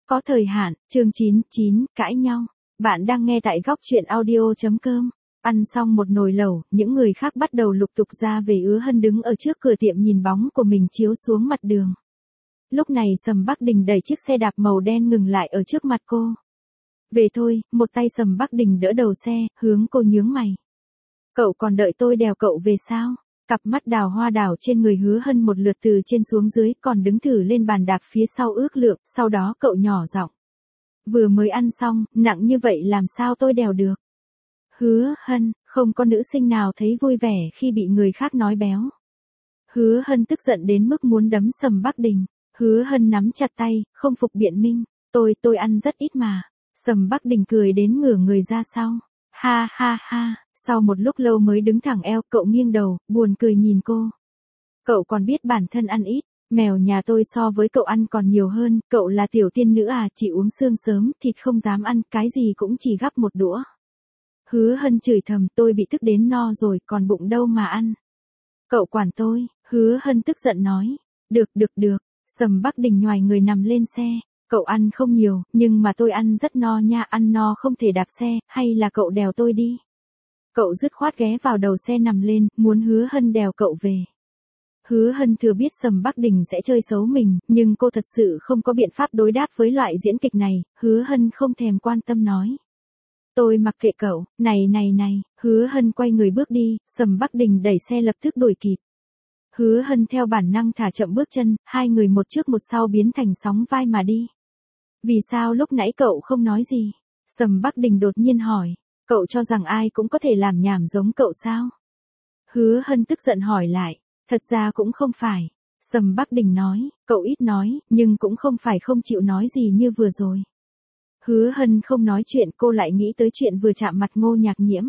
Có thời hạn, chương 99, cãi nhau. Bạn đang nghe tại góc chuyện audio.com. Ăn xong một nồi lẩu, những người khác bắt đầu lục tục ra về. Hứa Hân đứng ở trước cửa tiệm nhìn bóng của mình chiếu xuống mặt đường. Lúc này Sầm Bắc Đình đẩy chiếc xe đạp màu đen ngừng lại ở trước mặt cô. Về thôi, một tay Sầm Bắc Đình đỡ đầu xe, hướng cô nhướng mày. Cậu còn đợi tôi đèo cậu về sao? Cặp mắt đào hoa đảo trên người Hứa Hân một lượt từ trên xuống dưới, còn đứng thử lên bàn đạp phía sau ước lượng, sau đó cậu nhỏ giọng. Vừa mới ăn xong, nặng như vậy làm sao tôi đèo được? Hứa Hân, không có nữ sinh nào thấy vui vẻ khi bị người khác nói béo. Hứa Hân tức giận đến mức muốn đấm Sầm Bắc Đình. Hứa Hân nắm chặt tay, không phục biện minh. Tôi ăn rất ít mà. Sầm Bắc Đình cười đến ngửa người ra sau. Ha ha ha, sau một lúc lâu mới đứng thẳng eo, cậu nghiêng đầu, buồn cười nhìn cô. Cậu còn biết bản thân ăn ít, mèo nhà tôi so với cậu ăn còn nhiều hơn, cậu là tiểu tiên nữ à, chỉ uống xương sớm, thịt không dám ăn, cái gì cũng chỉ gắp một đũa. Hứa Hân chửi thầm, tôi bị tức đến no rồi, còn bụng đâu mà ăn. Cậu quản tôi, Hứa Hân tức giận nói. Được, Sầm Bắc Đình nhoài người nằm lên xe. Cậu ăn không nhiều, nhưng mà tôi ăn rất no nha, ăn no không thể đạp xe, hay là cậu đèo tôi đi. Cậu dứt khoát ghé vào đầu xe nằm lên, muốn Hứa Hân đèo cậu về. Hứa Hân thừa biết Sầm Bắc Đình sẽ chơi xấu mình, nhưng cô thật sự không có biện pháp đối đáp với loại diễn kịch này. Hứa Hân không thèm quan tâm nói. Tôi mặc kệ cậu, này, Hứa Hân quay người bước đi, Sầm Bắc Đình đẩy xe lập tức đuổi kịp. Hứa Hân theo bản năng thả chậm bước chân, hai người một trước một sau biến thành sóng vai mà đi. Vì sao lúc nãy cậu không nói gì? Sầm Bắc Đình đột nhiên hỏi, cậu cho rằng ai cũng có thể làm nhảm giống cậu sao? Hứa Hân tức giận hỏi lại, thật ra cũng không phải. Sầm Bắc Đình nói, cậu ít nói, nhưng cũng không phải không chịu nói gì như vừa rồi. Hứa Hân không nói chuyện, cô lại nghĩ tới chuyện vừa chạm mặt Ngô Nhạc Nhiễm.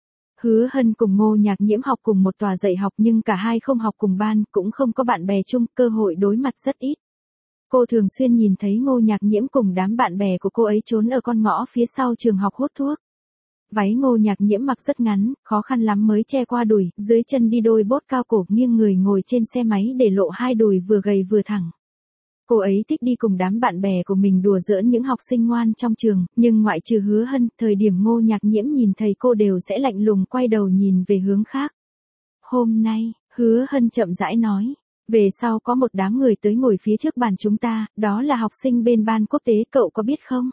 Hứa Hân cùng Ngô Nhạc Nhiễm học cùng một tòa dạy học nhưng cả hai không học cùng ban, cũng không có bạn bè chung, cơ hội đối mặt rất ít. Cô thường xuyên nhìn thấy Ngô Nhạc Nhiễm cùng đám bạn bè của cô ấy trốn ở con ngõ phía sau trường học hút thuốc. Váy Ngô Nhạc Nhiễm mặc rất ngắn, khó khăn lắm mới che qua đùi, dưới chân đi đôi bốt cao cổ, nghiêng người ngồi trên xe máy để lộ hai đùi vừa gầy vừa thẳng. Cô ấy thích đi cùng đám bạn bè của mình đùa giỡn những học sinh ngoan trong trường, nhưng ngoại trừ Hứa Hân, thời điểm Ngô Nhạc Nhiễm nhìn thấy cô đều sẽ lạnh lùng quay đầu nhìn về hướng khác. Hôm nay, Hứa Hân chậm rãi nói, về sau có một đám người tới ngồi phía trước bàn chúng ta, đó là học sinh bên ban quốc tế, cậu có biết không?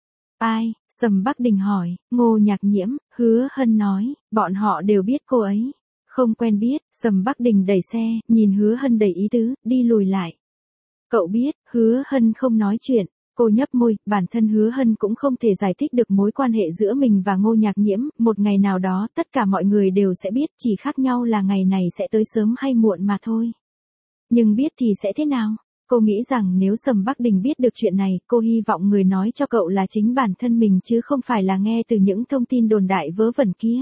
Ai? Sầm Bắc Đình hỏi. Ngô Nhạc Nhiễm. Hứa Hân nói, bọn họ đều biết cô ấy. Không quen biết. Sầm Bắc Đình đẩy xe, nhìn Hứa Hân đầy ý tứ, đi lùi lại. Cậu biết. Hứa Hân không nói chuyện. Cô nhấp môi, bản thân Hứa Hân cũng không thể giải thích được mối quan hệ giữa mình và Ngô Nhạc Nhiễm, một ngày nào đó tất cả mọi người đều sẽ biết, chỉ khác nhau là ngày này sẽ tới sớm hay muộn mà thôi. Nhưng biết thì sẽ thế nào? Cô nghĩ rằng nếu Sầm Bắc Đình biết được chuyện này, cô hy vọng người nói cho cậu là chính bản thân mình chứ không phải là nghe từ những thông tin đồn đại vớ vẩn kia.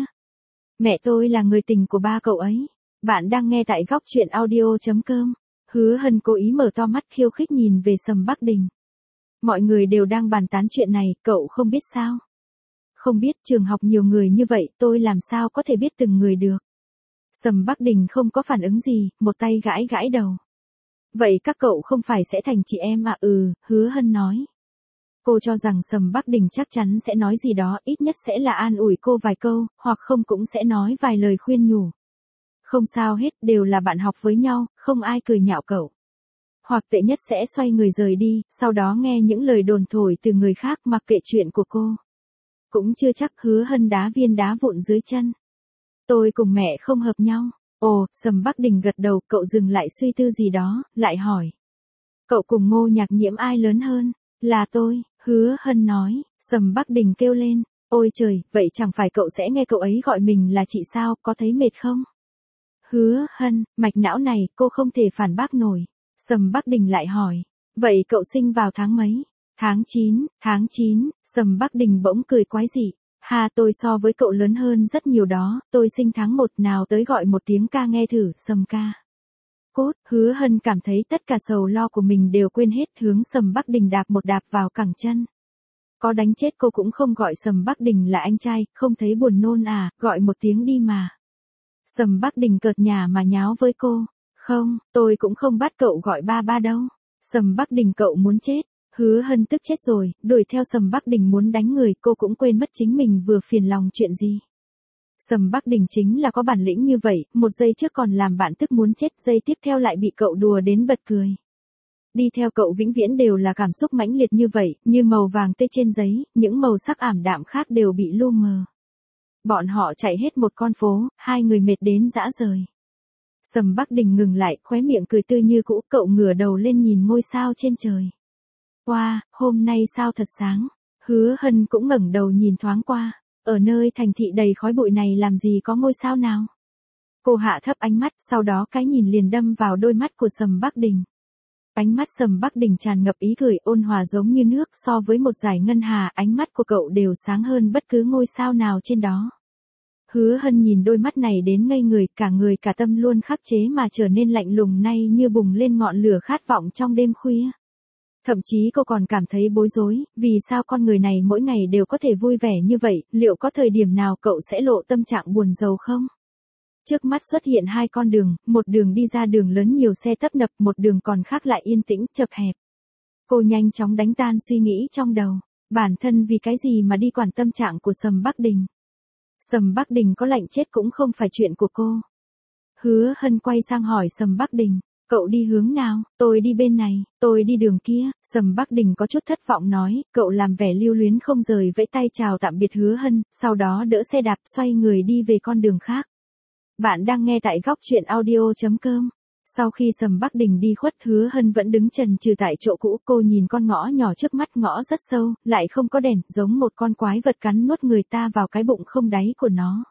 Mẹ tôi là người tình của ba cậu ấy. Bạn đang nghe tại góc chuyện audio.com. Hứa Hân cố ý mở to mắt khiêu khích nhìn về Sầm Bắc Đình. Mọi người đều đang bàn tán chuyện này, cậu không biết sao? Không biết, trường học nhiều người như vậy, tôi làm sao có thể biết từng người được? Sầm Bắc Đình không có phản ứng gì, một tay gãi đầu. Vậy các cậu không phải sẽ thành chị em à? Hứa Hân nói. Cô cho rằng Sầm Bắc Đình chắc chắn sẽ nói gì đó, ít nhất sẽ là an ủi cô vài câu, hoặc không cũng sẽ nói vài lời khuyên nhủ. Không sao hết, đều là bạn học với nhau, không ai cười nhạo cậu. Hoặc tệ nhất sẽ xoay người rời đi, sau đó nghe những lời đồn thổi từ người khác mặc kệ chuyện của cô. Cũng chưa chắc. Hứa Hân đá viên đá vụn dưới chân. Tôi cùng mẹ không hợp nhau. Ồ, Sầm Bắc Đình gật đầu, cậu dừng lại suy tư gì đó, lại hỏi. Cậu cùng Ngô Nhạc Nhiễm ai lớn hơn? Là tôi, Hứa Hân nói. Sầm Bắc Đình kêu lên. Ôi trời, vậy chẳng phải cậu sẽ nghe cậu ấy gọi mình là chị sao, có thấy mệt không? Hứa Hân, mạch não này, cô không thể phản bác nổi. Sầm Bắc Đình lại hỏi. Vậy cậu sinh vào tháng mấy? Tháng 9, Sầm Bắc Đình bỗng cười quái dị. Ha, tôi so với cậu lớn hơn rất nhiều đó, tôi sinh tháng 1, nào tới gọi một tiếng ca nghe thử, Sầm ca. Cốt. Hứa Hân cảm thấy tất cả sầu lo của mình đều quên hết, hướng Sầm Bắc Đình đạp một đạp vào cẳng chân. Có đánh chết cô cũng không gọi Sầm Bắc Đình là anh trai, không thấy buồn nôn à, gọi một tiếng đi mà. Sầm Bắc Đình cợt nhả mà nháo với cô. Không, tôi cũng không bắt cậu gọi ba đâu. Sầm Bắc Đình, cậu muốn chết. Hứa Hân tức chết rồi, đuổi theo Sầm Bắc Đình muốn đánh người, cô cũng quên mất chính mình vừa phiền lòng chuyện gì. Sầm Bắc Đình chính là có bản lĩnh như vậy, một giây trước còn làm bạn tức muốn chết, giây tiếp theo lại bị cậu đùa đến bật cười. Đi theo cậu vĩnh viễn đều là cảm xúc mãnh liệt như vậy, như màu vàng tê trên giấy, những màu sắc ảm đạm khác đều bị lu mờ. Bọn họ chạy hết một con phố, hai người mệt đến rã rời. Sầm Bắc Đình ngừng lại, khóe miệng cười tươi như cũ, cậu ngửa đầu lên nhìn ngôi sao trên trời. Wow, hôm nay sao thật sáng. Hứa Hân cũng ngẩng đầu nhìn thoáng qua. Ở nơi thành thị đầy khói bụi này làm gì có ngôi sao nào. Cô hạ thấp ánh mắt, sau đó cái nhìn liền đâm vào đôi mắt của Sầm Bắc Đình. Ánh mắt Sầm Bắc Đình tràn ngập ý cười ôn hòa giống như nước, so với một dải ngân hà, ánh mắt của cậu đều sáng hơn bất cứ ngôi sao nào trên đó. Hứa Hân nhìn đôi mắt này đến ngây người cả tâm luôn khắc chế mà trở nên lạnh lùng nay như bùng lên ngọn lửa khát vọng trong đêm khuya. Thậm chí cô còn cảm thấy bối rối, vì sao con người này mỗi ngày đều có thể vui vẻ như vậy, liệu có thời điểm nào cậu sẽ lộ tâm trạng buồn rầu không? Trước mắt xuất hiện hai con đường, một đường đi ra đường lớn nhiều xe tấp nập, một đường còn khác lại yên tĩnh, chật hẹp. Cô nhanh chóng đánh tan suy nghĩ trong đầu, bản thân vì cái gì mà đi quản tâm trạng của Sầm Bắc Đình. Sầm Bắc Đình có lạnh chết cũng không phải chuyện của cô. Hứa Hân quay sang hỏi Sầm Bắc Đình, cậu đi hướng nào? Tôi đi bên này, tôi đi đường kia. Sầm Bắc Đình có chút thất vọng nói, cậu làm vẻ lưu luyến không rời vẫy tay chào tạm biệt Hứa Hân, sau đó đỡ xe đạp xoay người đi về con đường khác. Bạn đang nghe tại góc truyện audio.com. Sau khi Sầm Bắc Đình đi khuất, Hứa Hân vẫn đứng chần chừ tại chỗ cũ, cô nhìn con ngõ nhỏ trước mắt, ngõ rất sâu, lại không có đèn, giống một con quái vật cắn nuốt người ta vào cái bụng không đáy của nó.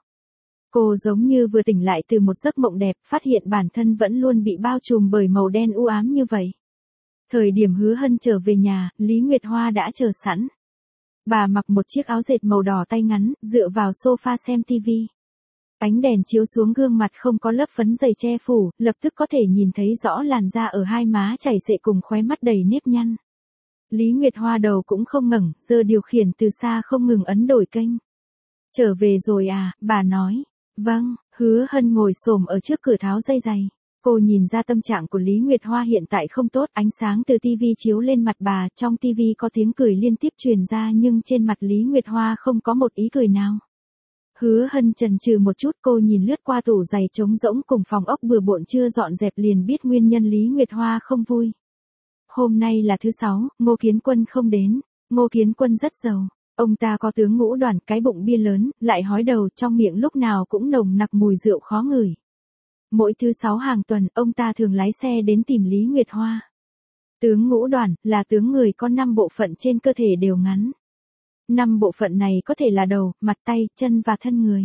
Cô giống như vừa tỉnh lại từ một giấc mộng đẹp, phát hiện bản thân vẫn luôn bị bao trùm bởi màu đen u ám như vậy. Thời điểm Hứa Hân trở về nhà, Lý Nguyệt Hoa đã chờ sẵn. Bà mặc một chiếc áo dệt màu đỏ tay ngắn, dựa vào sofa xem tivi. Ánh đèn chiếu xuống gương mặt không có lớp phấn dày che phủ, lập tức có thể nhìn thấy rõ làn da ở hai má chảy xệ cùng khóe mắt đầy nếp nhăn. Lý Nguyệt Hoa đầu cũng không ngẩng, giơ điều khiển từ xa không ngừng ấn đổi kênh. Trở về rồi à, bà nói. Vâng, Hứa Hân ngồi xổm ở trước cửa tháo dây giày. Cô nhìn ra tâm trạng của Lý Nguyệt Hoa hiện tại không tốt, ánh sáng từ tivi chiếu lên mặt bà, trong tivi có tiếng cười liên tiếp truyền ra nhưng trên mặt Lý Nguyệt Hoa không có một ý cười nào. Hứa Hân chần chừ một chút, cô nhìn lướt qua tủ giày trống rỗng cùng phòng ốc bừa bộn chưa dọn dẹp liền biết nguyên nhân Lý Nguyệt Hoa không vui. Hôm nay là thứ 6, Ngô Kiến Quân không đến. Ngô Kiến Quân rất giàu. Ông ta có tướng ngũ đoàn, cái bụng bia lớn, lại hói đầu, trong miệng lúc nào cũng nồng nặc mùi rượu khó ngửi. Mỗi thứ 6 hàng tuần, ông ta thường lái xe đến tìm Lý Nguyệt Hoa. Tướng ngũ đoàn, là tướng người có 5 bộ phận trên cơ thể đều ngắn. 5 bộ phận này có thể là đầu, mặt tay, chân và thân người.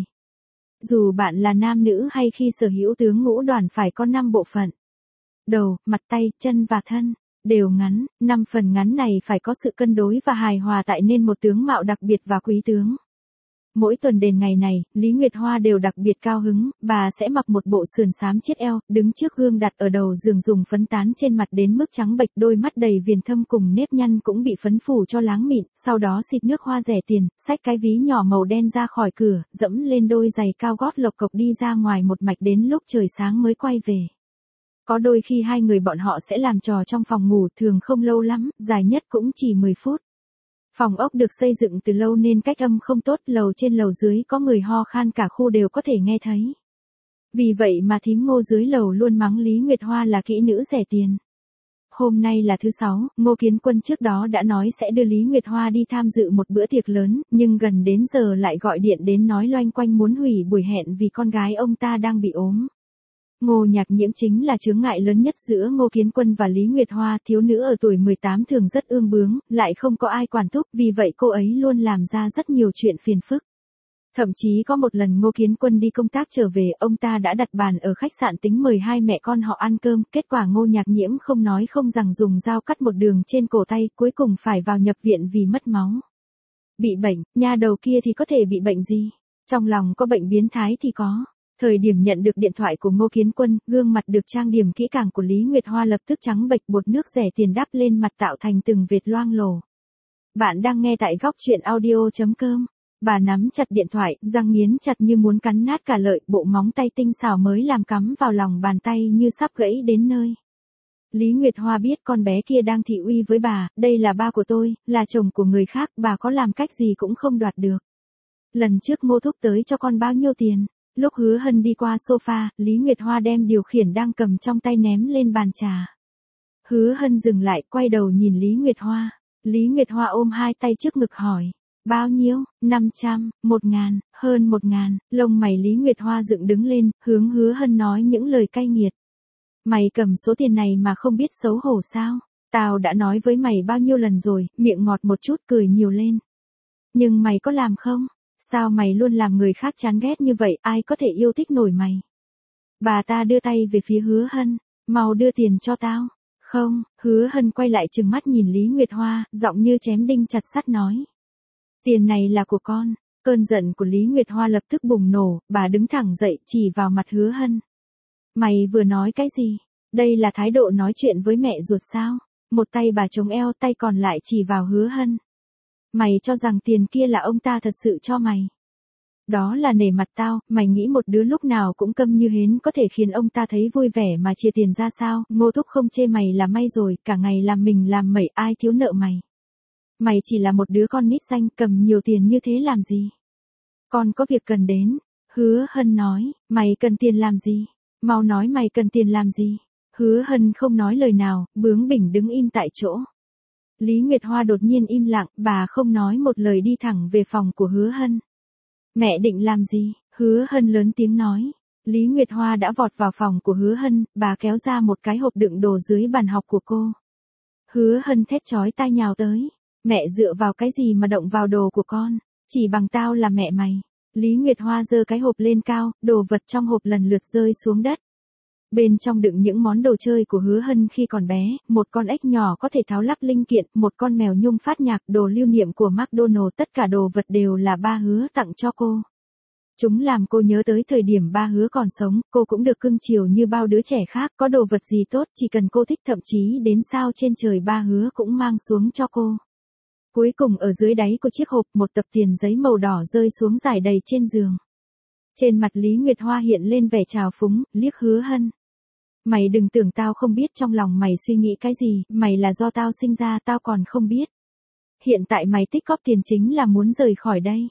Dù bạn là nam nữ hay khi sở hữu tướng ngũ đoàn phải có 5 bộ phận. Đầu, mặt tay, chân và thân, đều ngắn, 5 phần ngắn này phải có sự cân đối và hài hòa tạo nên một tướng mạo đặc biệt và quý tướng. Mỗi tuần đền ngày này, Lý Nguyệt Hoa đều đặc biệt cao hứng, bà sẽ mặc một bộ sườn xám chiết eo, đứng trước gương đặt ở đầu giường dùng phấn tán trên mặt đến mức trắng bệch, đôi mắt đầy viền thâm cùng nếp nhăn cũng bị phấn phủ cho láng mịn, sau đó xịt nước hoa rẻ tiền, xách cái ví nhỏ màu đen ra khỏi cửa, dẫm lên đôi giày cao gót lộc cộc đi ra ngoài một mạch đến lúc trời sáng mới quay về. Có đôi khi hai người bọn họ sẽ làm trò trong phòng ngủ, thường không lâu lắm, dài nhất cũng chỉ 10 phút. Phòng ốc được xây dựng từ lâu nên cách âm không tốt, lầu trên lầu dưới có người ho khan cả khu đều có thể nghe thấy. Vì vậy mà thím Ngô dưới lầu luôn mắng Lý Nguyệt Hoa là kỹ nữ rẻ tiền. Hôm nay là thứ 6, Ngô Kiến Quân trước đó đã nói sẽ đưa Lý Nguyệt Hoa đi tham dự một bữa tiệc lớn, nhưng gần đến giờ lại gọi điện đến nói loanh quanh muốn hủy buổi hẹn vì con gái ông ta đang bị ốm. Ngô Nhạc Nhiễm chính là chướng ngại lớn nhất giữa Ngô Kiến Quân và Lý Nguyệt Hoa, thiếu nữ ở tuổi 18 thường rất ương bướng, lại không có ai quản thúc, vì vậy cô ấy luôn làm ra rất nhiều chuyện phiền phức. Thậm chí có một lần Ngô Kiến Quân đi công tác trở về, ông ta đã đặt bàn ở khách sạn tính mời hai mẹ con họ ăn cơm, kết quả Ngô Nhạc Nhiễm không nói không rằng dùng dao cắt một đường trên cổ tay, cuối cùng phải vào nhập viện vì mất máu. Bị bệnh, nha đầu kia thì có thể bị bệnh gì? Trong lòng có bệnh biến thái thì có. Thời điểm nhận được điện thoại của Ngô Kiến Quân, gương mặt được trang điểm kỹ càng của Lý Nguyệt Hoa lập tức trắng bệch, bột nước rẻ tiền đắp lên mặt tạo thành từng vệt loang lổ. Bạn đang nghe tại góc truyện audio.com. Bà nắm chặt điện thoại, răng nghiến chặt như muốn cắn nát cả lợi, bộ móng tay tinh xảo mới làm cắm vào lòng bàn tay như sắp gãy đến nơi. Lý Nguyệt Hoa biết con bé kia đang thị uy với bà, đây là ba của tôi, là chồng của người khác, bà có làm cách gì cũng không đoạt được. Lần trước Ngô Thúc tới cho con bao nhiêu tiền? Lúc Hứa Hân đi qua sofa, Lý Nguyệt Hoa đem điều khiển đang cầm trong tay ném lên bàn trà. Hứa Hân dừng lại, quay đầu nhìn Lý Nguyệt Hoa. Lý Nguyệt Hoa ôm hai tay trước ngực hỏi. Bao nhiêu? 500, 1.000, hơn 1.000, lông mày Lý Nguyệt Hoa dựng đứng lên, hướng Hứa Hân nói những lời cay nghiệt. Mày cầm số tiền này mà không biết xấu hổ sao? Tao đã nói với mày bao nhiêu lần rồi, miệng ngọt một chút cười nhiều lên. Nhưng mày có làm không? Sao mày luôn làm người khác chán ghét như vậy, ai có thể yêu thích nổi mày? Bà ta đưa tay về phía Hứa Hân, mau đưa tiền cho tao. Không, Hứa Hân quay lại trừng mắt nhìn Lý Nguyệt Hoa, giọng như chém đinh chặt sắt nói. Tiền này là của con. Cơn giận của Lý Nguyệt Hoa lập tức bùng nổ, bà đứng thẳng dậy chỉ vào mặt Hứa Hân. Mày vừa nói cái gì? Đây là thái độ nói chuyện với mẹ ruột sao? Một tay bà chống eo, tay còn lại chỉ vào Hứa Hân. Mày cho rằng tiền kia là ông ta thật sự cho mày. Đó là nể mặt tao, mày nghĩ một đứa lúc nào cũng câm như hến có thể khiến ông ta thấy vui vẻ mà chia tiền ra sao? Ngô Thúc không chê mày là may rồi, cả ngày làm mình làm mẩy, ai thiếu nợ mày. Mày chỉ là một đứa con nít xanh, cầm nhiều tiền như thế làm gì? Con có việc cần đến. Hứa Hân nói, mày cần tiền làm gì? Mau nói mày cần tiền làm gì? Hứa Hân không nói lời nào, bướng bỉnh đứng im tại chỗ. Lý Nguyệt Hoa đột nhiên im lặng, bà không nói một lời đi thẳng về phòng của Hứa Hân. Mẹ định làm gì? Hứa Hân lớn tiếng nói. Lý Nguyệt Hoa đã vọt vào phòng của Hứa Hân, bà kéo ra một cái hộp đựng đồ dưới bàn học của cô. Hứa Hân thét chói tai nhào tới. Mẹ dựa vào cái gì mà động vào đồ của con? Chỉ bằng tao là mẹ mày. Lý Nguyệt Hoa giơ cái hộp lên cao, đồ vật trong hộp lần lượt rơi xuống đất. Bên trong đựng những món đồ chơi của Hứa Hân khi còn bé, một con ếch nhỏ có thể tháo lắp linh kiện, một con mèo nhung phát nhạc, đồ lưu niệm của McDonald, tất cả đồ vật đều là ba Hứa tặng cho cô. Chúng làm cô nhớ tới thời điểm ba Hứa còn sống, cô cũng được cưng chiều như bao đứa trẻ khác, có đồ vật gì tốt chỉ cần cô thích, thậm chí đến sao trên trời ba Hứa cũng mang xuống cho cô. Cuối cùng ở dưới đáy của chiếc hộp, một tập tiền giấy màu đỏ rơi xuống rải đầy trên giường. Trên mặt Lý Nguyệt Hoa hiện lên vẻ trào phúng, liếc Hứa Hân. Mày đừng tưởng tao không biết trong lòng mày suy nghĩ cái gì, mày là do tao sinh ra tao còn không biết. Hiện tại mày tích cóp tiền chính là muốn rời khỏi đây.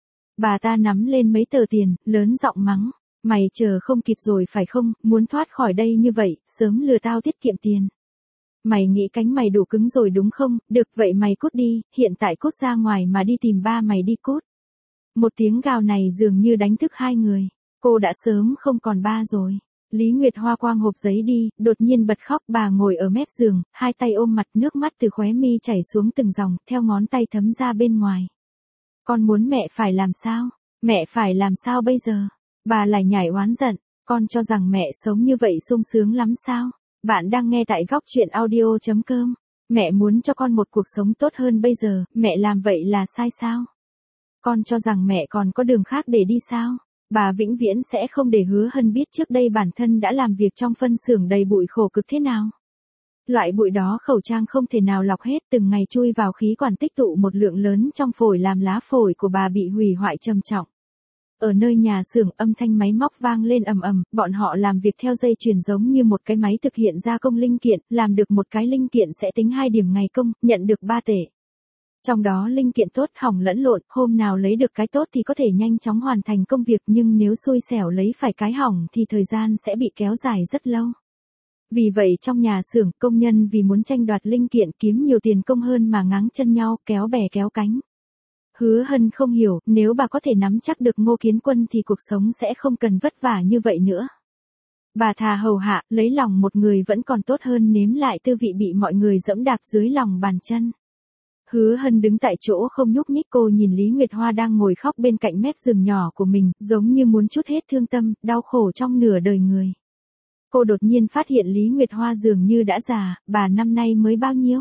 Bà ta nắm lên mấy tờ tiền, lớn giọng mắng. Mày chờ không kịp rồi phải không, muốn thoát khỏi đây như vậy, sớm lừa tao tiết kiệm tiền. Mày nghĩ cánh mày đủ cứng rồi đúng không, được vậy mày cút đi, hiện tại cút ra ngoài mà đi tìm ba mày đi cút. Một tiếng gào này dường như đánh thức hai người. Cô đã sớm không còn ba rồi. Lý Nguyệt Hoa quang hộp giấy đi, đột nhiên bật khóc, bà ngồi ở mép giường, hai tay ôm mặt, nước mắt từ khóe mi chảy xuống từng dòng, theo ngón tay thấm ra bên ngoài. Con muốn mẹ phải làm sao? Mẹ phải làm sao bây giờ? Bà lại nhảy oán giận, con cho rằng mẹ sống như vậy sung sướng lắm sao? Bạn đang nghe tại góc truyện audio.com. Mẹ muốn cho con một cuộc sống tốt hơn bây giờ, mẹ làm vậy là sai sao? Con cho rằng mẹ còn có đường khác để đi sao? Bà vĩnh viễn sẽ không để Hứa Hân biết trước đây bản thân đã làm việc trong phân xưởng đầy bụi khổ cực thế nào. Loại bụi đó khẩu trang không thể nào lọc hết, từng ngày chui vào khí quản tích tụ một lượng lớn trong phổi làm lá phổi của bà bị hủy hoại trầm trọng. Ở nơi nhà xưởng, âm thanh máy móc vang lên ầm ầm, bọn họ làm việc theo dây chuyền giống như một cái máy thực hiện gia công linh kiện, làm được một cái linh kiện sẽ tính 2 điểm ngày công, nhận được 3 tệ. Trong đó linh kiện tốt hỏng lẫn lộn, hôm nào lấy được cái tốt thì có thể nhanh chóng hoàn thành công việc, nhưng nếu xui xẻo lấy phải cái hỏng thì thời gian sẽ bị kéo dài rất lâu. Vì vậy trong nhà xưởng, công nhân vì muốn tranh đoạt linh kiện kiếm nhiều tiền công hơn mà ngáng chân nhau, kéo bè kéo cánh. Hứa Hân không hiểu, nếu bà có thể nắm chắc được Ngô Kiến Quân thì cuộc sống sẽ không cần vất vả như vậy nữa. Bà thà hầu hạ, lấy lòng một người vẫn còn tốt hơn nếm lại tư vị bị mọi người giẫm đạp dưới lòng bàn chân. Hứa Hân đứng tại chỗ không nhúc nhích, cô nhìn Lý Nguyệt Hoa đang ngồi khóc bên cạnh mép giường nhỏ của mình, giống như muốn trút hết thương tâm, đau khổ trong nửa đời người. Cô đột nhiên phát hiện Lý Nguyệt Hoa dường như đã già, bà năm nay mới bao nhiêu?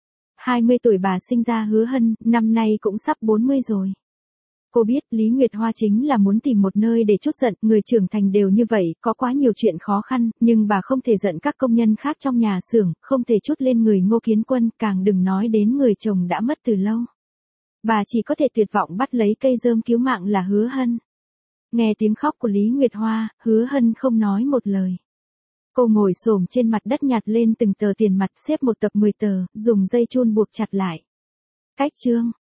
20 tuổi bà sinh ra Hứa Hân, năm nay cũng sắp 40 rồi. Cô biết Lý Nguyệt Hoa chính là muốn tìm một nơi để trút giận, người trưởng thành đều như vậy, có quá nhiều chuyện khó khăn, nhưng bà không thể giận các công nhân khác trong nhà xưởng, không thể trút lên người Ngô Kiến Quân, càng đừng nói đến người chồng đã mất từ lâu. Bà chỉ có thể tuyệt vọng bắt lấy cây rơm cứu mạng là Hứa Hân. Nghe tiếng khóc của Lý Nguyệt Hoa, Hứa Hân không nói một lời. Cô ngồi xổm trên mặt đất nhặt lên từng tờ tiền mặt xếp một tập 10 tờ, dùng dây chun buộc chặt lại. Cách chương